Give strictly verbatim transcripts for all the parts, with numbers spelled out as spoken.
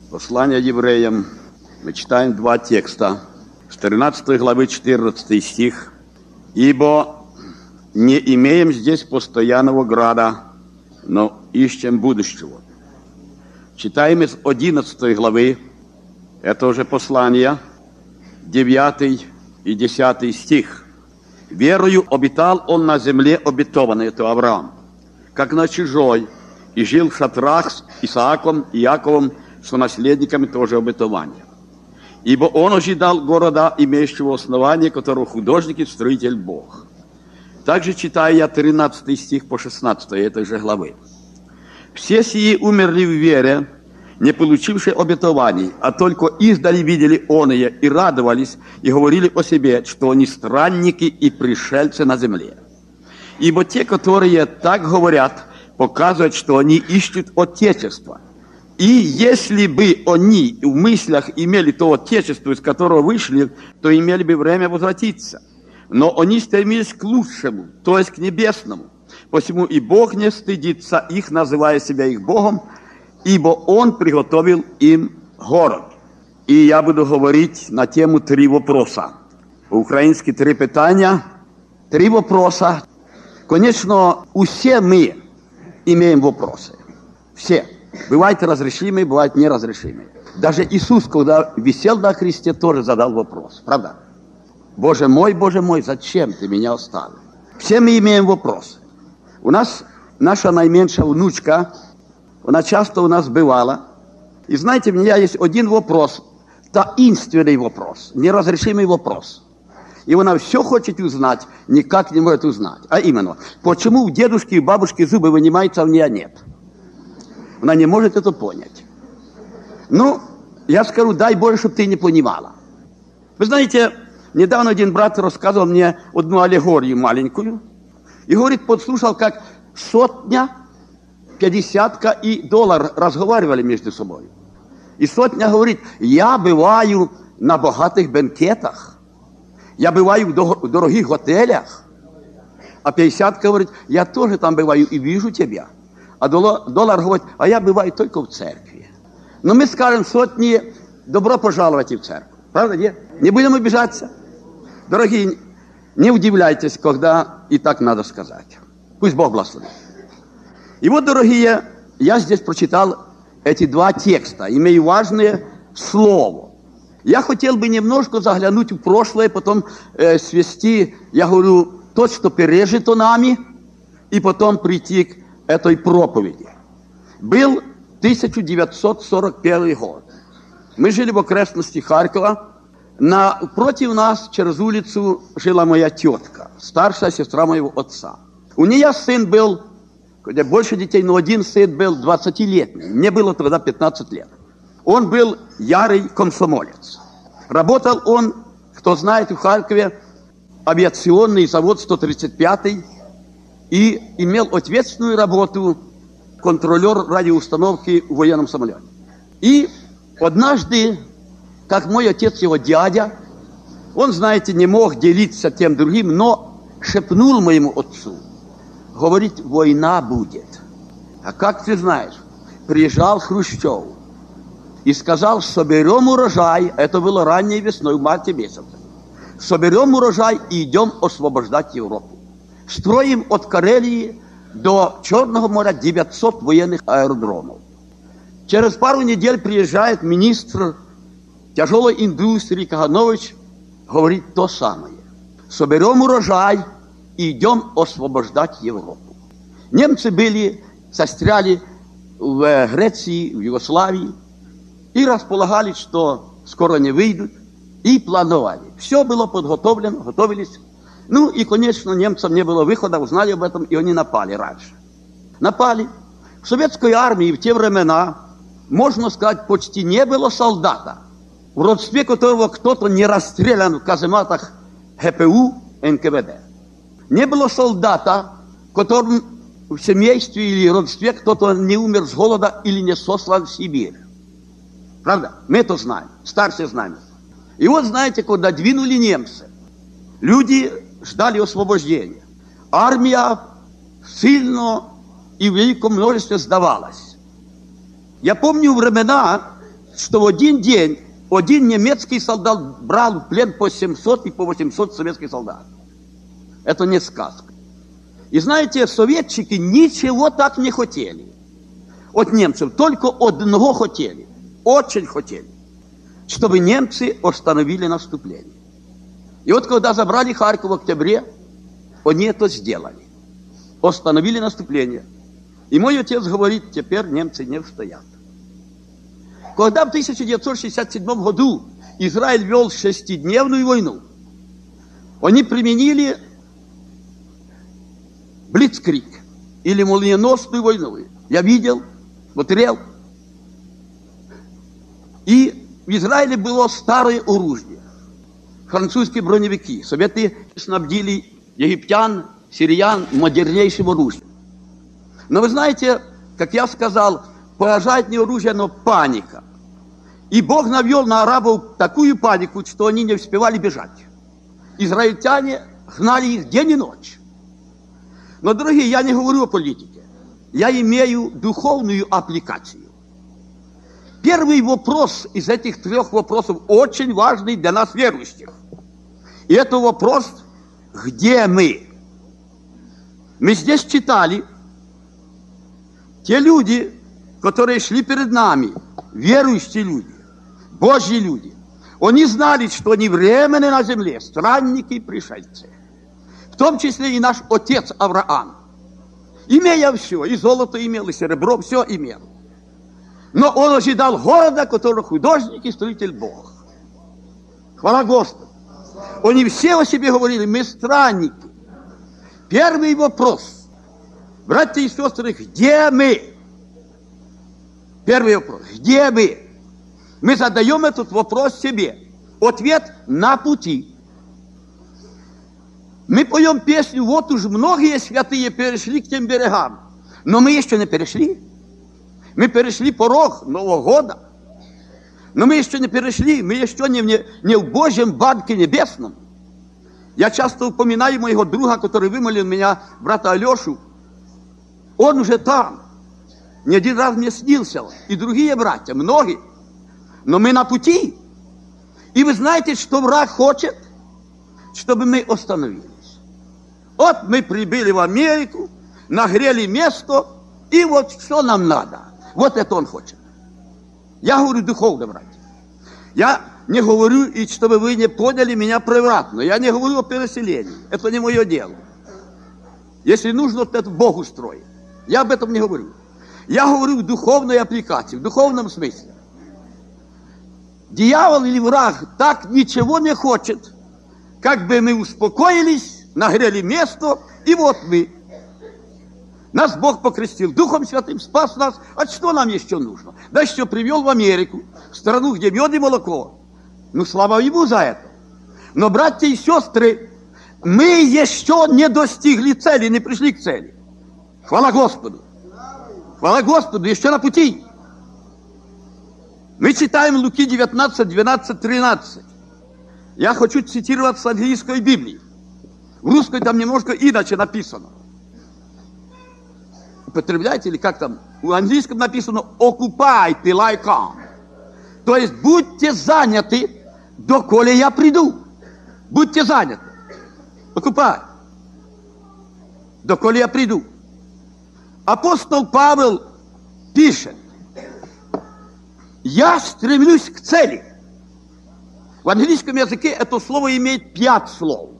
Послание евреям. Мы читаем два текста. С тринадцатой главы четырнадцатый стих. «Ибо не имеем здесь постоянного града, но ищем будущего». Читаем из одиннадцатой главы. Это уже послание. девятый и десятый стих. «Верою обитал он на земле обетованной», это Авраам, «как на чужой, и жил в шатрах с Исааком и Яковом, сонаследниками тоже обетования. Ибо он ожидал города, имеющего основание, которого художник и строитель Бог». Также читаю я тринадцатый стих по шестнадцатой этой же главы. «Все сии умерли в вере, не получившие обетований, а только издали видели оные и радовались, и говорили о себе, что они странники и пришельцы на земле. Ибо те, которые так говорят, показывают, что они ищут отечества. И если бы они в мыслях имели то отечество, из которого вышли, то имели бы время возвратиться. Но они стремились к лучшему, то есть к небесному. Посему и Бог не стыдится их, называя себя их Богом, ибо Он приготовил им город». И я буду говорить на тему три вопроса. По-украински три питания, три вопроса. Конечно, все мы имеем вопросы. Все. Бывают разрешимые, бывают неразрешимые. Даже Иисус, когда висел на кресте, тоже задал вопрос. Правда? «Боже мой, Боже мой, зачем ты меня оставил?» Все мы имеем вопросы. У нас наша наименьшая внучка, она часто у нас бывала. И знаете, у меня есть один вопрос, таинственный вопрос, неразрешимый вопрос. И она все хочет узнать, никак не может узнать. А именно, почему у дедушки и бабушки зубы вынимаются, а у нее нет? Она не может это понять. Ну, я скажу, дай Боже, чтобы ты не понимала. Вы знаете, недавно один брат рассказывал мне одну аллегорию маленькую. И говорит, подслушал, как сотня, пятидесятка и доллар разговаривали между собой. И сотня говорит, я бываю на богатых бенкетах, я бываю в дорогих готелях. А пятидесятка говорит, я тоже там бываю и вижу тебя. А доллар говорит, а я бываю только в церкви. Но мы скажем сотне, добро пожаловать в церковь. Правда, нет? Не будем обижаться. Дорогие, не удивляйтесь, когда и так надо сказать. Пусть Бог благословит. И вот, дорогие, я здесь прочитал эти два текста, имею важное слово. Я хотел бы немножко заглянуть в прошлое, потом э, свести, я говорю, то, что пережито нами, и потом прийти к этой проповеди. Был тысяча девятьсот сорок первый год. Мы жили в окрестности Харькова. Напротив нас, через улицу, жила моя тетка, старшая сестра моего отца. У нее сын был, где больше детей, но один сын был двадцатилетний. Мне было тогда пятнадцать лет. Он был ярый комсомолец. Работал он, кто знает, в Харькове авиационный завод сто тридцать пятый и имел ответственную работу контролер радиоустановки в военном самолете. И однажды, как мой отец, его дядя, он, знаете, не мог делиться тем другим, но шепнул моему отцу, говорит, война будет. А как ты знаешь, приезжал Хрущев и сказал, соберем урожай, это было ранней весной, в марте месяце, соберем урожай и идем освобождать Европу. Строим от Карелии до Черного моря девятьсот военных аэродромов. Через пару недель приезжает министр тяжелой индустрии Каганович, говорит то самое. Соберем урожай и идем освобождать Европу. Немцы были, застряли в Греции, в Югославии и располагали, что скоро не выйдут, и плановали. Все было подготовлено, готовились. Ну и, конечно, немцам не было выхода, узнали об этом, и они напали раньше. Напали. В советской армии в те времена, можно сказать, почти не было солдата, в родстве которого кто-то не расстрелян в казематах ГПУ, эн ка вэ дэ. Не было солдата, которым в семействе или родстве кто-то не умер с голода или не сослан в Сибирь. Правда? Мы это знаем, старшие знаем. И вот, знаете, когда двинули немцы, люди ждали освобождения. Армия сильно и в великом множестве сдавалась. Я помню времена что в один день один немецкий солдат брал в плен по семьсот и по восемьсот советских солдат. Это не сказка. И знаете, советчики ничего так не хотели от немцев, только одного хотели, очень хотели, чтобы немцы остановили наступление. И вот когда забрали Харьков в октябре, они это сделали. Остановили наступление. И мой отец говорит, теперь немцы не устоят. Когда в тысяча девятьсот шестьдесят седьмом году Израиль вел шестидневную войну, они применили блицкриг или молниеносную войну. Я видел, смотрел. И в Израиле было старое оружие. Французские броневики. Советы снабдили египтян, сириян модернейшим оружием. Но вы знаете, как я сказал, поражает не оружие, но паника. И Бог навел на арабов такую панику, что они не успевали бежать. Израильтяне гнали их день и ночь. Но, дорогие, я не говорю о политике. Я имею духовную аппликацию. Первый вопрос из этих трех вопросов очень важный для нас, верующих. И это вопрос, где мы? Мы здесь читали, те люди, которые шли перед нами, верующие люди, Божьи люди, они знали, что они временны на земле, странники и пришельцы. В том числе и наш отец Авраам. Имея все, и золото имел, и серебро, все имел. Но он ожидал города, который художник и строитель Бог. Хвала Господу. Они все о себе говорили, мы странники. Первый вопрос. Братья и сестры, где мы? Первый вопрос. Где мы? Мы задаем этот вопрос себе. Ответ – на пути. Мы поем песню, вот уж многие святые перешли к тем берегам. Но мы еще не перешли. Мы перешли порог Нового года. Но мы еще не перешли, мы еще не в, не, не в Божьем банке небесном. Я часто упоминаю моего друга, который вымолил меня, брата Алешу. Он уже там. Не один раз мне снился. И другие братья, многие. Но мы на пути. И вы знаете, что враг хочет? Чтобы мы остановились. Вот мы прибыли в Америку, нагрели место, и вот что нам надо. Вот это он хочет. Я говорю духовно, братья. Я не говорю, и чтобы вы не поняли меня превратно. Я не говорю о переселении. Это не мое дело. Если нужно, то это Бог устроит. Я об этом не говорю. Я говорю в духовной аппликации, в духовном смысле. Дьявол или враг так ничего не хочет, как бы мы успокоились, нагрели место, и вот мы. Нас Бог покрестил Духом Святым, спас нас. А что нам еще нужно? Да еще привел в Америку, в страну, где мед и молоко. Ну, слава Ему за это. Но, братья и сестры, мы еще не достигли цели, не пришли к цели. Хвала Господу. Хвала Господу, еще на пути. Мы читаем Луки девятнадцать, двенадцать, тринадцать. Я хочу цитировать с английской Библии. В русской там немножко иначе написано. Употребляете или как там? В английском написано «occupy till I come». То есть будьте заняты, доколе я приду. Будьте заняты. Occupy. Доколе я приду. Апостол Павел пишет: я стремлюсь к цели. В английском языке это слово имеет пять слов.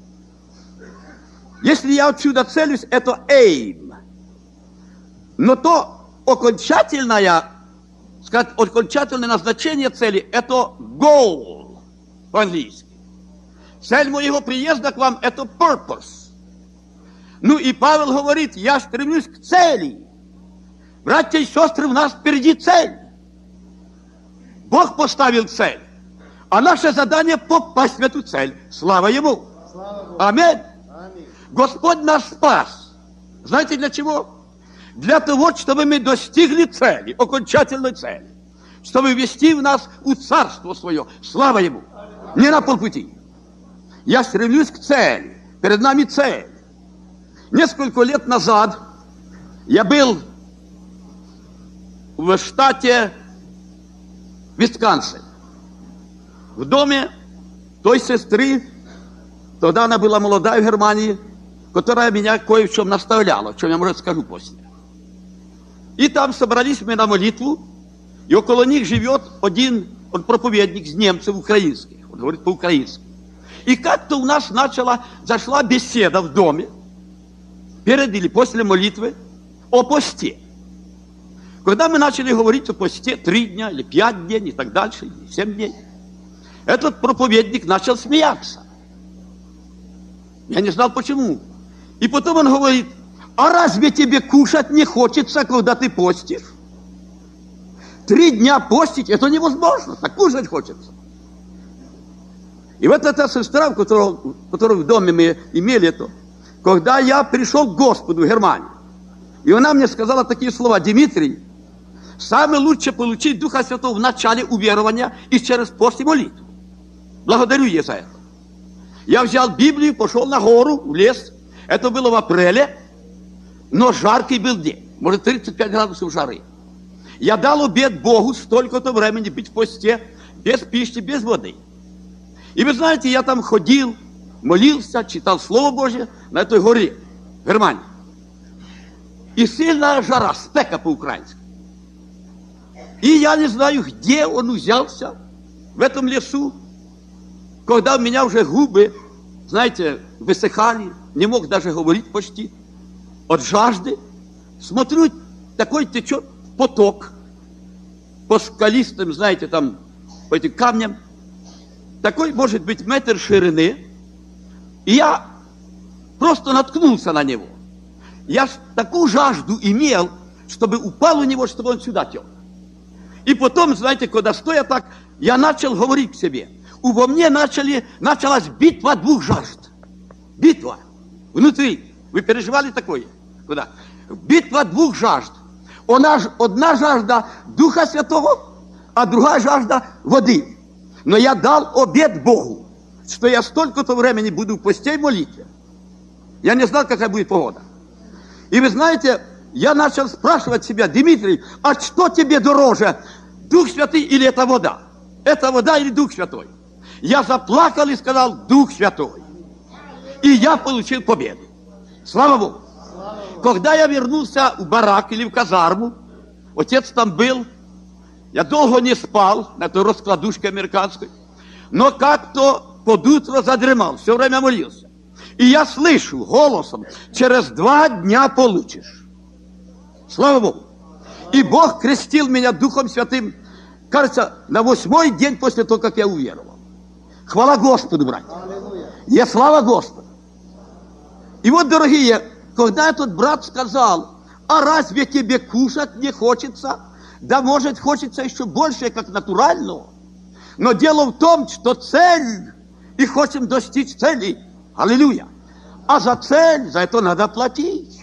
Если я отсюда целюсь, это aim. Но то окончательное, сказать, окончательное назначение цели – это goal по-английски. Цель моего приезда к вам – это purpose. Ну и Павел говорит, я стремлюсь к цели. Братья и сестры, у нас впереди цель. Бог поставил цель. А наше задание – попасть в эту цель. Слава Ему. Аминь. Аминь. Господь нас спас. Знаете для чего? Для того, чтобы мы достигли цели, окончательной цели. Чтобы ввести в нас у Царство Свое. Слава Ему. Не на полпути. Я стремлюсь к цели. Перед нами цель. Несколько лет назад я был в штате Висконсин. В доме той сестры, тогда она была молодая в Германии, которая меня кое в чем наставляла, о чем я, может, скажу после. И там собрались мы на молитву, и около них живет один, он проповедник из немцев украинских, он говорит по-украински. И как-то у нас начала, зашла беседа в доме, перед или после молитвы, о посте. Когда мы начали говорить о посте три дня, или пять дней, и так дальше, или семь дней, этот проповедник начал смеяться. Я не знал почему. И потом он говорит: а разве тебе кушать не хочется, когда ты постишь? Три дня постить, это невозможно, так кушать хочется. И вот эта сестра, которую, которую в доме мы имели, это, когда я пришел к Господу в Германию, и она мне сказала такие слова: Дмитрий, самое лучшее получить Духа Святого в начале уверования и через пост и молитву. Благодарю ее за это. Я взял Библию, пошел на гору, в лес. Это было в апреле, но жаркий был день, может тридцать пять градусов жары. Я дал обет Богу столько-то времени быть в посте, без пищи, без воды. И вы знаете, я там ходил, молился, читал Слово Божье на этой горе, в Германии. И сильная жара, спека по-украински. И я не знаю, где он взялся, в этом лесу, когда у меня уже губы, знаете, высыхали, не мог даже говорить почти, от жажды. Смотрю, такой течет поток по скалистым, знаете, там, по этим камням. Такой, может быть, метр ширины. И я просто наткнулся на него. Я такую жажду имел, чтобы упал у него, чтобы он сюда тек. И потом, знаете, когда стоя так, я начал говорить к себе. Во мне начали, началась битва двух жажд. Битва. Внутри. Вы переживали такое? Куда? Битва двух жажд. Она, одна жажда Духа Святого, а другая жажда воды. Но я дал обет Богу, что я столько-то времени буду в посте и молитве. Я не знал, какая будет погода. И вы знаете, я начал спрашивать себя: Дмитрий, а что тебе дороже, Дух Святый или эта вода? Это вода или Дух Святой? Я заплакал и сказал: Дух Святой. И я получил победу. Слава Богу. Когда я вернулся в барак или в казарму, отец там был, я долго не спал на той раскладушке американской, но как-то под утро задремал, все время молился. И я слышу голосом: через два дня получишь. Слава Богу. И Бог крестил меня Духом Святым, кажется, на восьмой день после того, как я уверовал. Хвала Господу, братья. Е слава Господу. И вот, дорогие, когда этот брат сказал: а разве тебе кушать не хочется? Да, может, хочется еще больше, как натурального. Но дело в том, что цель, и хотим достичь цели. Аллилуйя. А за цель, за это надо платить.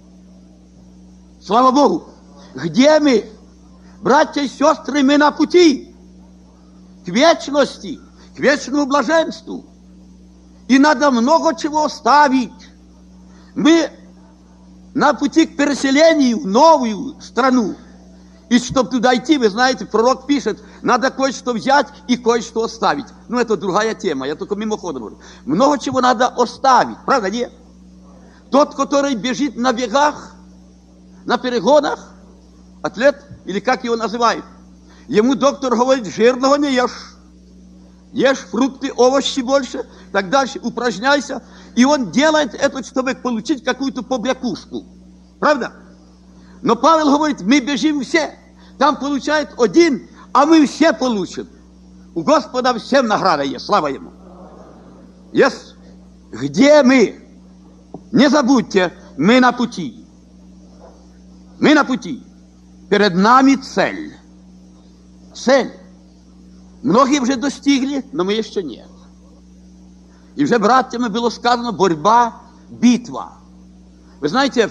Слава Богу. Где мы? Братья и сестры, мы на пути к вечности, к вечному блаженству. И надо много чего оставить. Мы на пути к переселению в новую страну. И чтобы туда идти, вы знаете, пророк пишет, надо кое-что взять и кое-что оставить. Ну, это другая тема, я только мимоходом говорю. Много чего надо оставить, правда, нет? Тот, который бежит на бегах, на перегонах, атлет, или как его называют, ему доктор говорит: жирного не ешь. Ешь фрукты, овощи больше, так дальше, упражняйся. И он делает это, чтобы получить какую-то побрякушку. Правда? Но Павел говорит: мы бежим все. Там получает один, а мы все получим. У Господа всем награда есть, слава Ему. Yes. Где мы? Не забудьте, мы на пути. Мы на пути. Перед нами цель. Цель. Многие уже достигли, но мы еще нет. И уже братьями было сказано: борьба, битва. Вы знаете,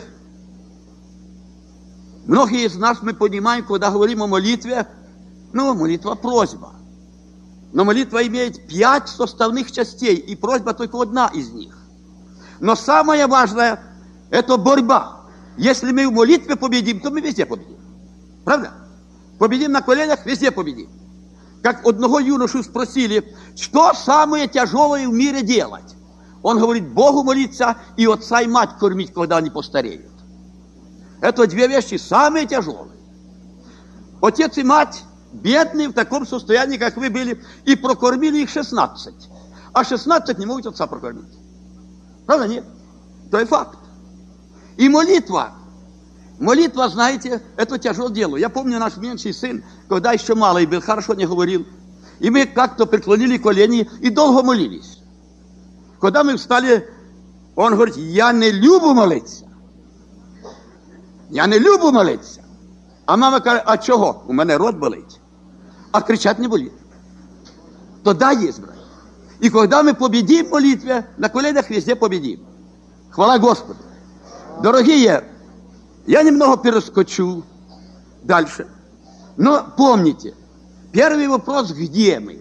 многие из нас мы понимаем, когда говорим о молитве, ну, молитва просьба. Но молитва имеет пять составных частей, и просьба только одна из них. Но самое важное – это борьба. Если мы в молитве победим, то мы везде победим. Правда? Победим на коленях, везде победим. Как одного юношу спросили, что самое тяжелое в мире делать? Он говорит, Богу молиться и отца и мать кормить, когда они постареют. Это две вещи самые тяжелые. Отец и мать бедные в таком состоянии, как вы были, и прокормили их шестнадцать. А шестнадцать не могут отца прокормить. Правда, нет? То и факт. И молитва. Молитва, знаете, это тяжелое дело. Я помню, наш меньший сын, когда еще малый был, хорошо не говорил. И мы как-то преклонили колени и долго молились. Когда мы встали, он говорит, я не люблю молиться. Я не люблю молиться. А мама каже, а чого? У мене рот болить. А кричать не болит. То да, есть, брат. И когда мы победим в молитве, на коленях везде победим. Хвала Господу. Дорогие, я немного перескочу дальше. Но помните, первый вопрос, где мы?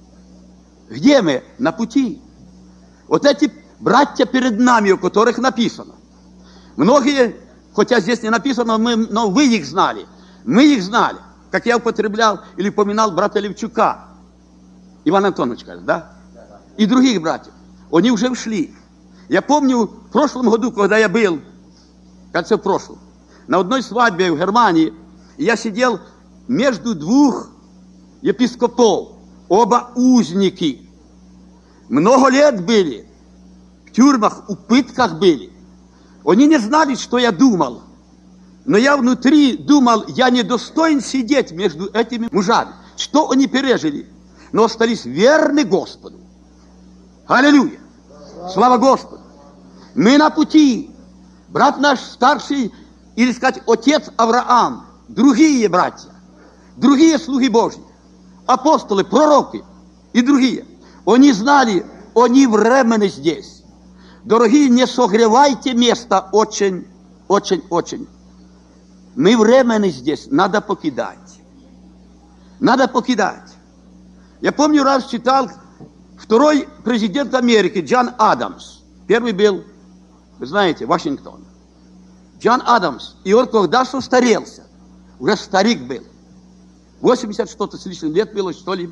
Где мы? На пути. Вот эти братья перед нами, у которых написано. Многие, хотя здесь не написано, мы, но вы их знали. Мы их знали. Как я употреблял или поминал брата Левчука. Иван Антонович, да? И других братьев. Они уже ушли. Я помню, в прошлом году, когда я был, кажется, в прошлом, на одной свадьбе в Германии, я сидел между двух епископов, оба узники. Много лет были, в тюрьмах, в пытках были. Они не знали, что я думал. Но я внутри думал, я не достоин сидеть между этими мужами. Что они пережили? Но остались верны Господу. Аллилуйя! Слава Господу! Мы на пути. Брат наш старший, или сказать, отец Авраам, другие братья, другие слуги Божьи, апостолы, пророки и другие. Они знали, они временно здесь. Дорогие, не согревайте место очень, очень, очень. Мы временно здесь, надо покидать. Надо покидать. Я помню, раз читал второй президент Америки, Джон Адамс. Первый был, вы знаете, Вашингтон. Джон Адамс. И он когда состарелся, уже старик был. восемьдесят что-то с лишним лет было, что ли.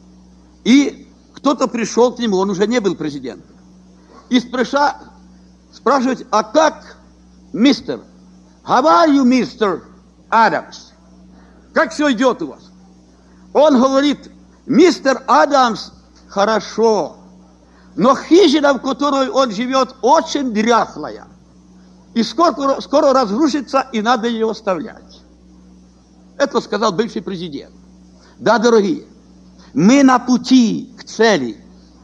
И кто-то пришел к нему, он уже не был президентом. И спроша, спрашивает, а как, мистер, how are you, мистер Адамс? Как все идет у вас? Он говорит, мистер Адамс, хорошо, но хижина, в которой он живет, очень дряхлая. И скоро, скоро разрушится, и надо ее оставлять. Это сказал бывший президент. Да, дорогие, мы на пути к цели.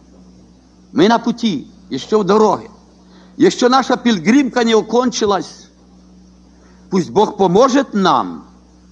Мы на пути, еще в дороге. Еще наша пилигримка не окончилась. Пусть Бог поможет нам.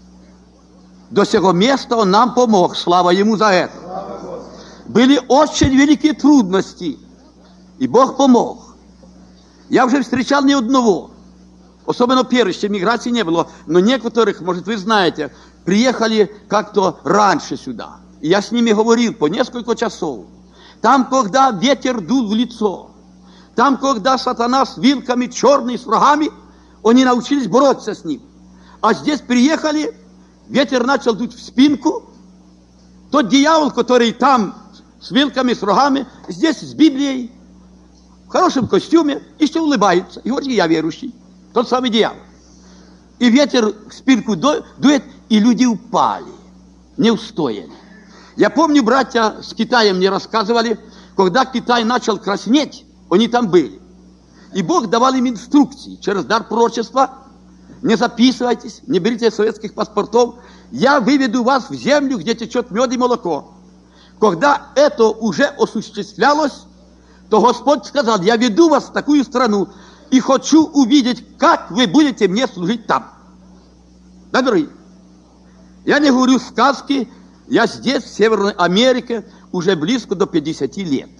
До сего места Он нам помог. Слава Ему за это. Были очень великие трудности. И Бог помог. Я уже встречал ни одного. Особенно первых, еще миграции не было. Но некоторых, может, вы знаете, приехали как-то раньше сюда. И я с ними говорил по несколько часов. Там, когда ветер дул в лицо, там, когда сатана с вилками черный, с рогами, они научились бороться с ним. А здесь приехали, ветер начал дуть в спинку. Тот дьявол, который там с вилками, с рогами, здесь с Библией, в хорошем костюме, еще улыбается. И говорит, я верующий. Тот самый дьявол. И ветер в спинку дует, и люди упали, не устояли. Я помню, братья с Китаем мне рассказывали, когда Китай начал краснеть, они там были. И Бог давал им инструкции через дар пророчества. Не записывайтесь, не берите советских паспортов. Я выведу вас в землю, где течет мед и молоко. Когда это уже осуществлялось, то Господь сказал, я веду вас в такую страну и хочу увидеть, как вы будете мне служить там. Да, дорогие? Я не говорю сказки, я здесь, в Северной Америке, уже близко до пятидесяти лет.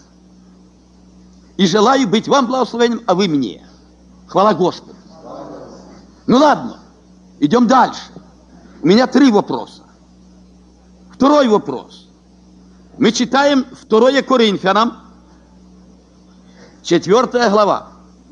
И желаю быть вам благословением, а вы мне. Хвала Господу. Ну ладно, идем дальше. У меня три вопроса. Второй вопрос. Мы читаем второе Коринфянам, четвертая глава.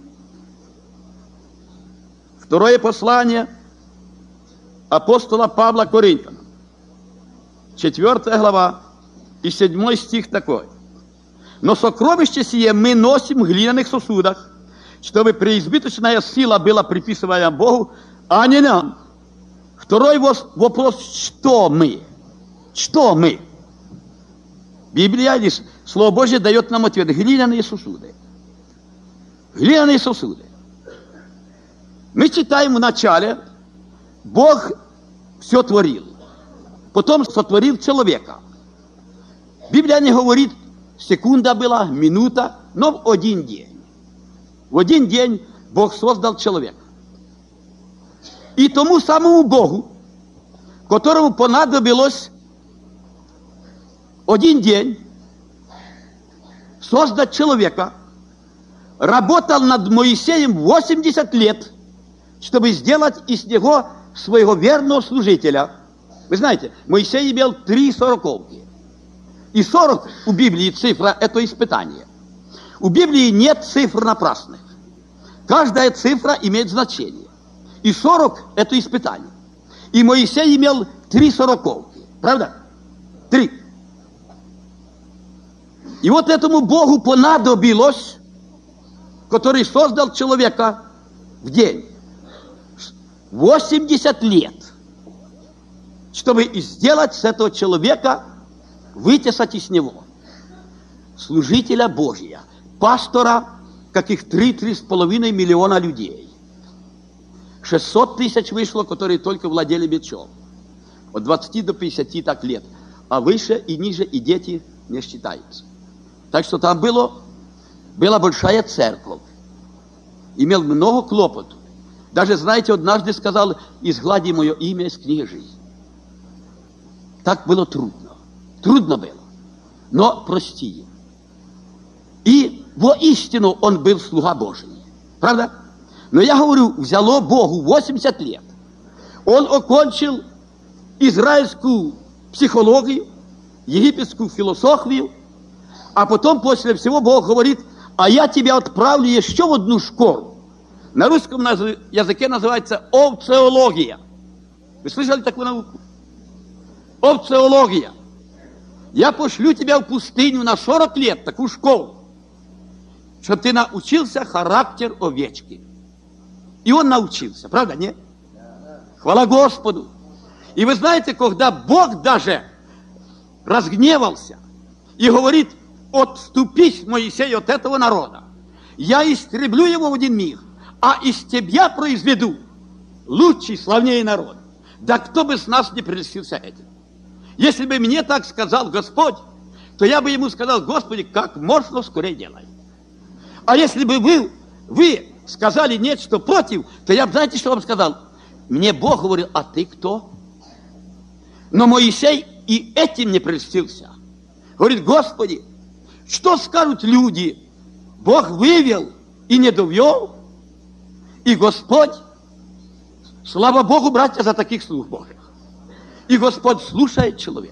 Второе послание апостола Павла Коринфянам. Четвертая глава, И седьмой стих такой. Но сокровище сие мы носим в глиняных сосудах, чтобы преизбыточная сила была приписываема Богу, а не нам. Второй вопрос, что мы? Что мы? Библия, или Слово Божье дает нам ответ. Глиняные сосуды. Глиняные сосуды. Мы читаем в начале, Бог все творил. Потом сотворил человека. Библия не говорит, секунда была, минута, но в один день. В один день Бог создал человека. И тому самому Богу, которому понадобилось один день создать человека, работал над Моисеем восемьдесят лет, чтобы сделать из него своего верного служителя. Вы знаете, Моисей имел три сороковки. И сорок у Библии цифра – это испытание. У Библии нет цифр напрасных. Каждая цифра имеет значение. И сорок – это испытание. И Моисей имел три сороковки. Правда? Три. И вот этому Богу понадобилось, который создал человека в день, восемьдесят лет, чтобы сделать с этого человека, вытесать из него служителя Божия, пастора, каких три-три с половиной миллиона людей. шестьсот тысяч вышло, которые только владели мечом. От двадцати до пятидесяти так лет. А выше и ниже и дети не считаются. Так что там было, была большая церковь. Имел много клопоту. Даже, знаете, однажды сказал, изглади мое имя из книги жизни. Так было трудно. Трудно было. Но прости им. И воистину он был слуга Божий. Правда? Но я говорю, взяло Богу восемьдесят лет. Он окончил израильскую психологию, египетскую философию, а потом после всего Бог говорит, а я тебя отправлю еще в одну школу. На русском языке называется овцеология. Вы слышали такую науку? Овцеология. Я пошлю тебя в пустыню на сорок лет, такую школу, чтобы ты научился характер овечки. И он научился, правда, нет? Хвала Господу. И вы знаете, когда Бог даже разгневался и говорит, отступись, Моисей, от этого народа, я истреблю его в один миг, а из тебя произведу лучший, славнее народ. Да кто бы с нас не прельстился этим? Если бы мне так сказал Господь, то я бы ему сказал, Господи, как можно скорее делай. А если бы вы, вы сказали нет, что против, то я бы, знаете, что вам сказал? Мне Бог говорил, а ты кто? Но Моисей и этим не прельстился. Говорит, Господи, что скажут люди? Бог вывел и не довел. И Господь, слава Богу, братья, за таких слуг Божьих. И Господь слушает человека.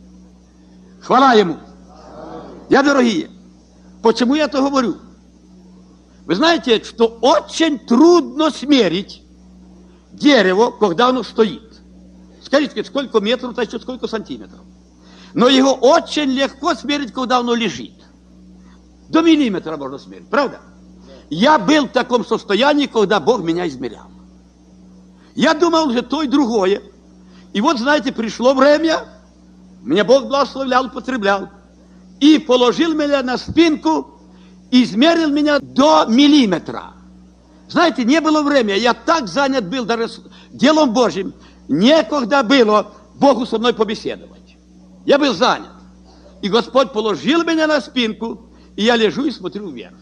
Хвала Ему. Я, дорогие, почему я это говорю? Вы знаете, что очень трудно смерить дерево, когда оно стоит. Скажите, сколько метров, то еще сколько сантиметров. Но его очень легко смерить, когда оно лежит. До миллиметра можно смерить, правда? Я был в таком состоянии, когда Бог меня измерял. Я думал уже то и другое. И вот, знаете, пришло время, мне Бог благословлял, употреблял, и положил меня на спинку, измерил меня до миллиметра. Знаете, не было времени, я так занят был даже делом Божьим, некогда было Богу со мной побеседовать. Я был занят. И Господь положил меня на спинку, и я лежу и смотрю вверх.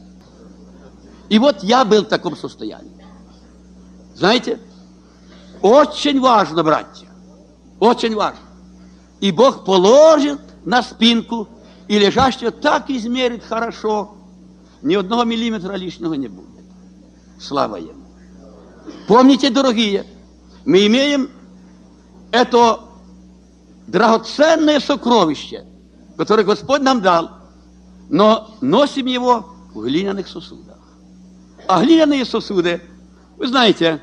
И вот я был в таком состоянии. Знаете, очень важно, братья, очень важно. И Бог положит на спинку, и лежащего так измерит хорошо, ни одного миллиметра лишнего не будет. Слава Ему. Помните, дорогие, мы имеем это драгоценное сокровище, которое Господь нам дал, но носим его в глиняных сосудах. А глиняные сосуды, вы знаете,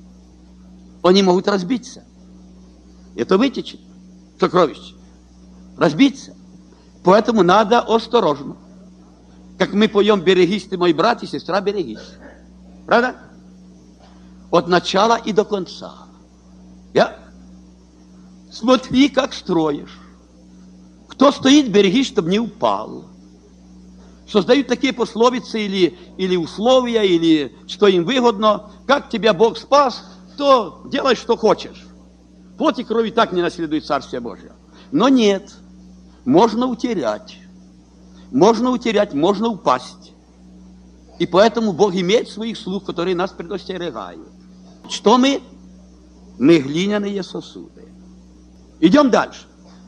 они могут разбиться. Это вытечет сокровище. разбиться. Поэтому надо осторожно. Как мы поем «Берегись ты, мой брат и сестра, берегись». Правда? От начала и до конца. Я? Смотри, как строишь. Кто стоит, берегись, чтобы не упал. Создают такие пословицы или, или условия, или что им выгодно. Как тебя Бог спас, то делай, что хочешь. Плоть и кровь и так не наследует Царствие Божие. Но нет. Можно утерять. Можно утерять, можно упасть. И поэтому Бог имеет своих слуг, которые нас предостерегают. Что мы? Мы глиняные сосуды. Идем дальше.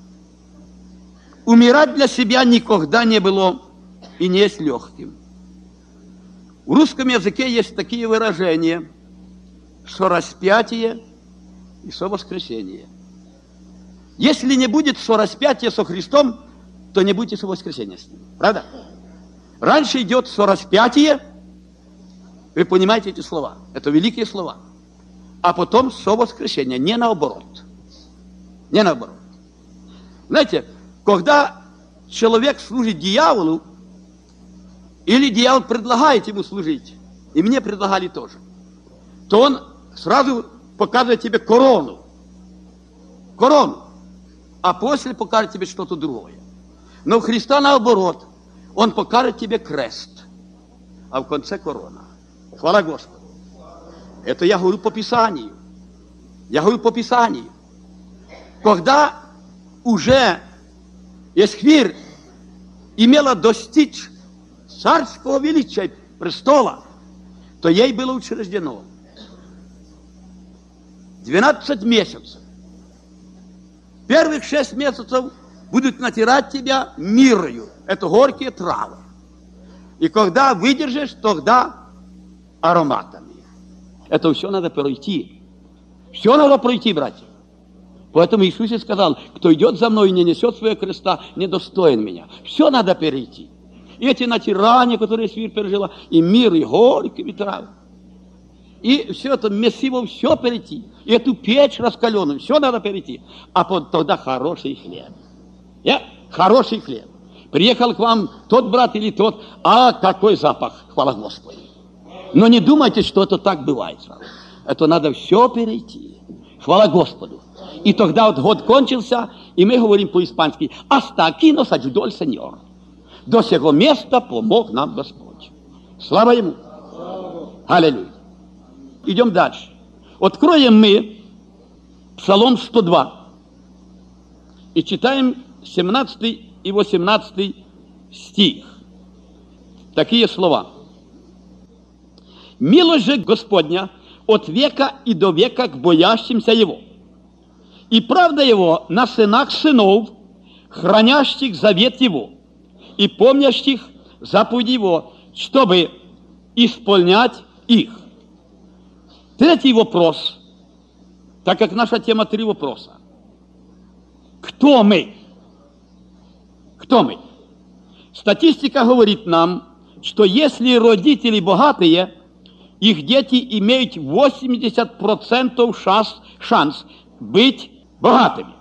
Умирать для себя никогда не было и не есть легким. В русском языке есть такие выражения: сораспятие и совоскресение. Если не будет сораспятия со Христом, то не будет и совоскресения с Ним. Правда? Раньше идет сораспятие. Вы понимаете эти слова? Это великие слова. А потом совоскресение. Не наоборот. Не наоборот. Знаете, когда человек служит дьяволу, или дьявол предлагает ему служить, и мне предлагали тоже, то он сразу показывает тебе корону. Корону. А после покажет тебе что-то другое. Но у Христа наоборот. Он покажет тебе крест, а в конце корона. Хвала Господу. Это я говорю по Писанию. Я говорю по Писанию. Когда уже Есхвир имела достичь царского величия престола, то ей было учреждено двенадцать месяцев. Первых шесть месяцев будут натирать тебя мирою. Это горькие травы. И когда выдержишь, тогда ароматами. Это все надо пройти. Все надо пройти, братья. Поэтому Иисус и сказал: кто идет за мной и не несет своего креста, недостоин меня. Все надо перейти. И эти натирания, которые Свир пережила, и мир, и горькими травами. И все это месиво, все перейти. И эту печь раскаленную, все надо перейти. А вот тогда хороший хлеб. Я? Хороший хлеб. Приехал к вам тот брат или тот, а какой запах, хвала Господу. Но не думайте, что это так бывает. Это надо все перейти. Хвала Господу. И тогда вот год кончился, и мы говорим по-испански: «Hasta aquí nos ayudó el Señor». До сего места помог нам Господь. Слава Ему. Аллилуйя. Идем дальше. Откроем мы Псалом сто два. И читаем семнадцатый и восемнадцатый стих. Такие слова. «Милость же Господня от века и до века к боящимся Его, и правда Его на сынах сынов, хранящих завет Его, и помнящих заповеди Его, чтобы исполнять их». Третий вопрос, так как наша тема три вопроса. Кто мы? Кто мы? Статистика говорит нам, что если родители богатые, их дети имеют восемьдесят процентов шанс, шанс быть богатыми.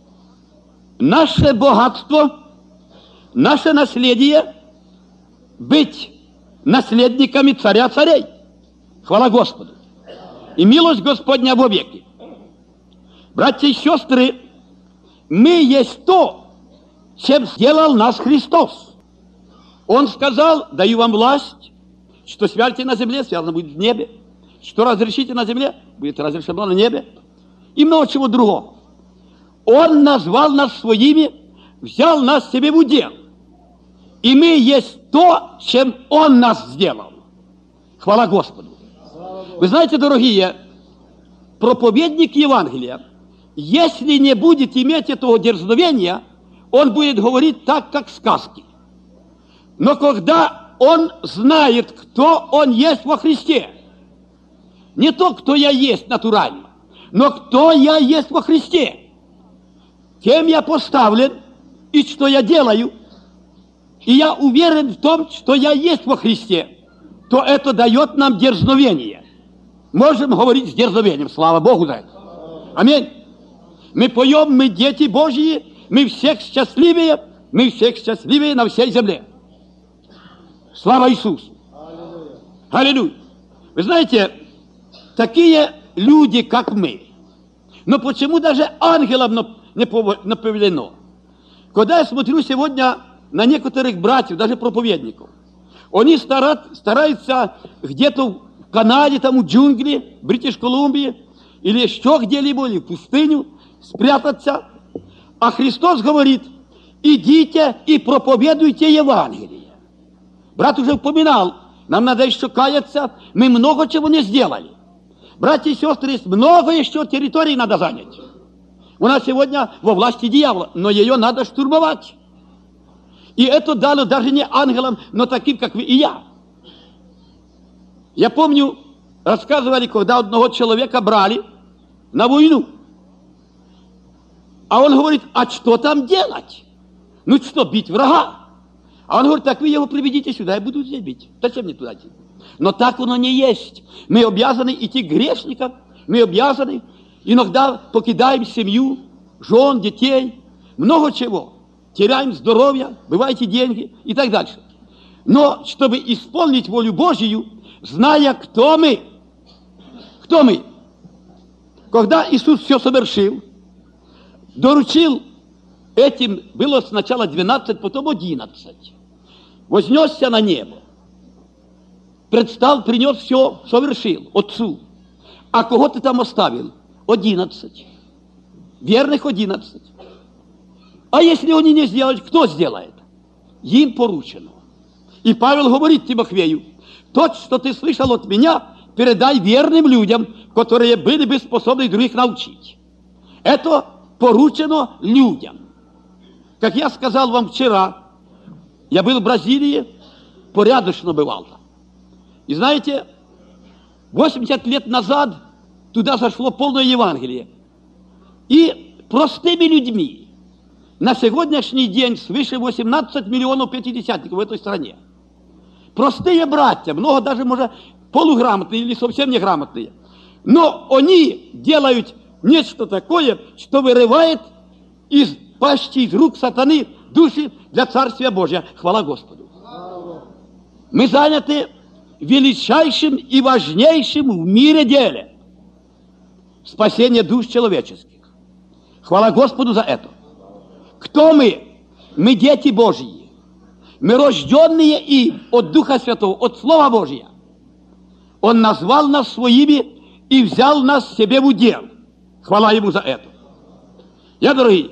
Наше богатство, наше наследие — быть наследниками царя царей. Хвала Господу. И милость Господня во веки. Братья и сестры, мы есть то, чем сделал нас Христос. Он сказал: даю вам власть, что свяжете на земле, связано будет в небе, что разрешите на земле, будет разрешено на небе, и много чего другого. Он назвал нас своими, взял нас себе в удел. И мы есть то, чем Он нас сделал. Хвала Господу. Вы знаете, дорогие, проповедник Евангелия, если не будет иметь этого дерзновения, он будет говорить так, как сказки. Но когда он знает, кто он есть во Христе, не то, кто я есть натурально, но кто я есть во Христе, кем я поставлен и что я делаю, и я уверен в том, что я есть во Христе, то это дает нам дерзновение. Можем говорить с дерзновением. Слава Богу за это. Аминь. Мы поем, мы дети Божьи, мы всех счастливее, мы всех счастливее на всей земле. Слава Иисусу! Аллилуйя! Вы знаете, такие люди, как мы, но почему даже ангелам не повелено? Когда я смотрю сегодня на некоторых братьев, даже проповедников, они стараются где-то в Канаде, там в джунгли, в Бритиш-Колумбии, или еще где-либо, или в пустыню спрятаться. А Христос говорит, идите и проповедуйте Евангелие. Брат уже упоминал, нам надо еще каяться, мы много чего не сделали. Братья и сестры, есть много еще территорий надо занять. У нас сегодня во власти дьявола, но ее надо штурмовать. И это дано даже не ангелам, но таким, как вы и я. Я помню, рассказывали, когда одного человека брали на войну. А он говорит, а что там делать? Ну что, бить врага? А он говорит, так вы его приведите сюда, я буду здесь бить. Зачем мне туда идти? Но так оно не есть. Мы обязаны идти к грешникам, мы обязаны, иногда покидаем семью, жен, детей, много чего. Теряем здоровье, бываете деньги и так дальше. Но чтобы исполнить волю Божию, зная, кто мы, кто мы, когда Иисус все совершил, доручил этим, было сначала двенадцать, потом одиннадцать, вознесся на небо, предстал, принес все, совершил Отцу. А кого ты там оставил? Одиннадцать. Верных одиннадцать. А если они не сделают, кто сделает? Им поручено. И Павел говорит Тимофею, то, что ты слышал от меня, передай верным людям, которые были бы способны других научить. Это поручено людям. Как я сказал вам вчера, я был в Бразилии, порядочно бывал. И знаете, восемьдесят лет назад туда зашло полное Евангелие. И простыми людьми на сегодняшний день свыше восемнадцать миллионов пятидесятников в этой стране. Простые братья, много даже, может, полуграмотные или совсем неграмотные. Но они делают нечто такое, что вырывает из пасти, из рук сатаны души для Царствия Божия. Хвала Господу. Мы заняты величайшим и важнейшим в мире деле. Спасение душ человеческих. Хвала Господу за это. Кто мы? Мы дети Божьи. Мы рожденные им от Духа Святого, от Слова Божия. Он назвал нас своими и взял нас себе в удел. Хвала Ему за это. Я, дорогие,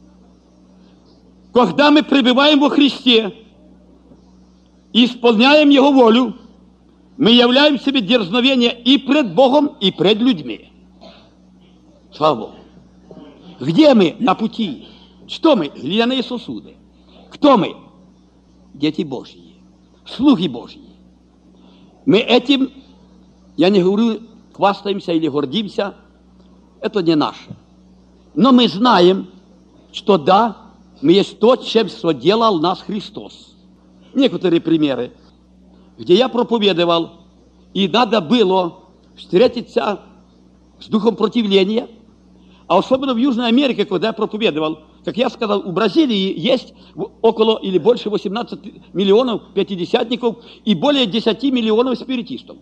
когда мы пребываем во Христе и исполняем Его волю, мы являем себе дерзновение и пред Богом, и пред людьми. Слава Богу. Где мы? На пути. Что мы? Глиняные сосуды. Кто мы? Дети Божьи. Слуги Божьи. Мы этим, я не говорю, хвастаемся или гордимся, это не наше. Но мы знаем, что да, мы есть то, чем соделал нас Христос. Некоторые примеры, где я проповедовал, и надо было встретиться с духом противления, а особенно в Южной Америке, когда я проповедовал, как я сказал, у Бразилии есть около или больше восемнадцати миллионов пятидесятников и более десяти миллионов спиритистов.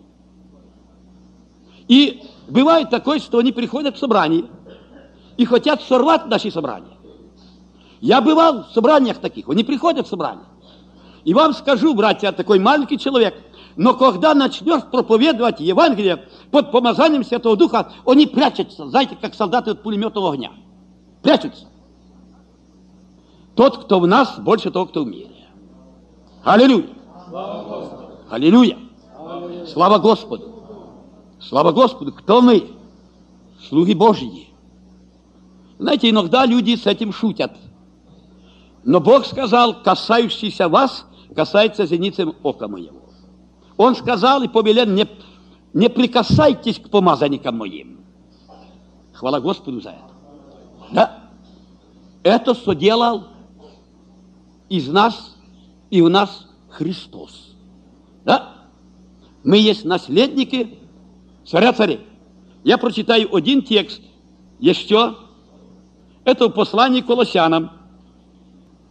И бывает такое, что они приходят в собрание и хотят сорвать наши собрания. Я бывал в собраниях таких, они приходят в собрание. И вам скажу, братья, я такой маленький человек, но когда начнешь проповедовать Евангелие под помазанием Святого Духа, они прячутся, знаете, как солдаты от пулеметного огня. Прячутся. Тот, кто в нас, больше того, кто в мире. Аллилуйя! Аллилуйя! Слава Господу! Слава Господу! Кто мы? Слуги Божьи. Знаете, иногда люди с этим шутят. Но Бог сказал, касающийся вас, касается зеницем ока моего. Он сказал и повелел, не, не прикасайтесь к помазанникам моим. Хвала Господу за это. Да? Это соделал из нас и в нас Христос. Да? Мы есть наследники царя царей. Я прочитаю один текст еще. Это в послании к Колоссянам,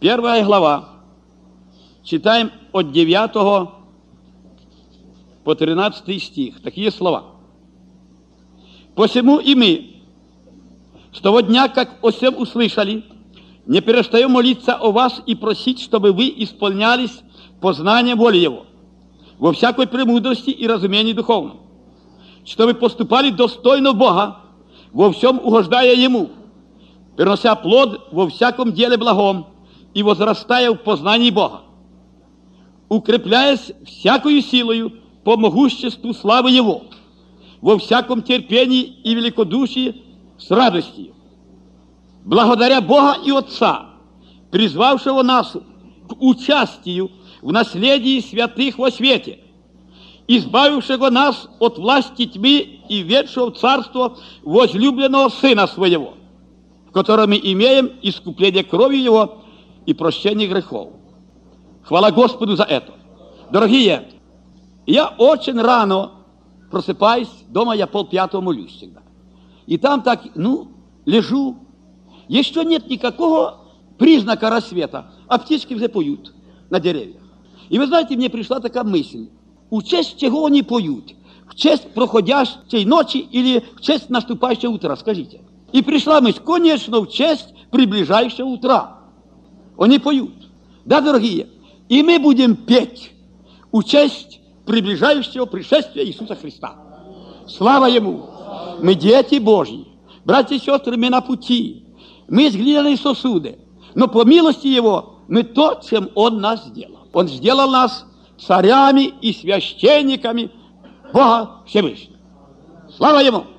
первая глава. Читаем от девятого по тринадцатый стих. Такие слова. «Посему и мы, с того дня, как о сем услышали, не перестаем молиться о вас и просить, чтобы вы исполнялись познанием воли Его, во всякой премудрости и разумении духовном, чтобы поступали достойно Бога, во всем угождая Ему, перенося плод во всяком деле благом и возрастая в познании Бога, укрепляясь всякою силою по могуществу славы Его, во всяком терпении и великодушии с радостью, благодаря Бога и Отца, призвавшего нас к участию в наследии святых во свете, избавившего нас от власти тьмы и ведшего в царство возлюбленного Сына Своего, в котором мы имеем искупление кровью Его и прощение грехов. Хвала Господу за это. Дорогие, я очень рано просыпаюсь, дома я полпятого молюсь всегда. И там так, ну, лежу. Еще нет никакого признака рассвета, а птички уже поют на деревьях. И вы знаете, мне пришла такая мысль. У честь чего они поют? В честь проходящей ночи или в честь наступающего утра? Скажите. И пришла мысль, конечно, в честь приближающего утра. Они поют. Да, дорогие? И мы будем петь в честь приближающего пришествия Иисуса Христа. Слава Ему! Мы дети Божьи. Братья и сестры, мы на пути. Мы из глиняной сосуды. Но по милости Его мы то, чем Он нас сделал. Он сделал нас царями и священниками Бога Всевышнего. Слава Ему!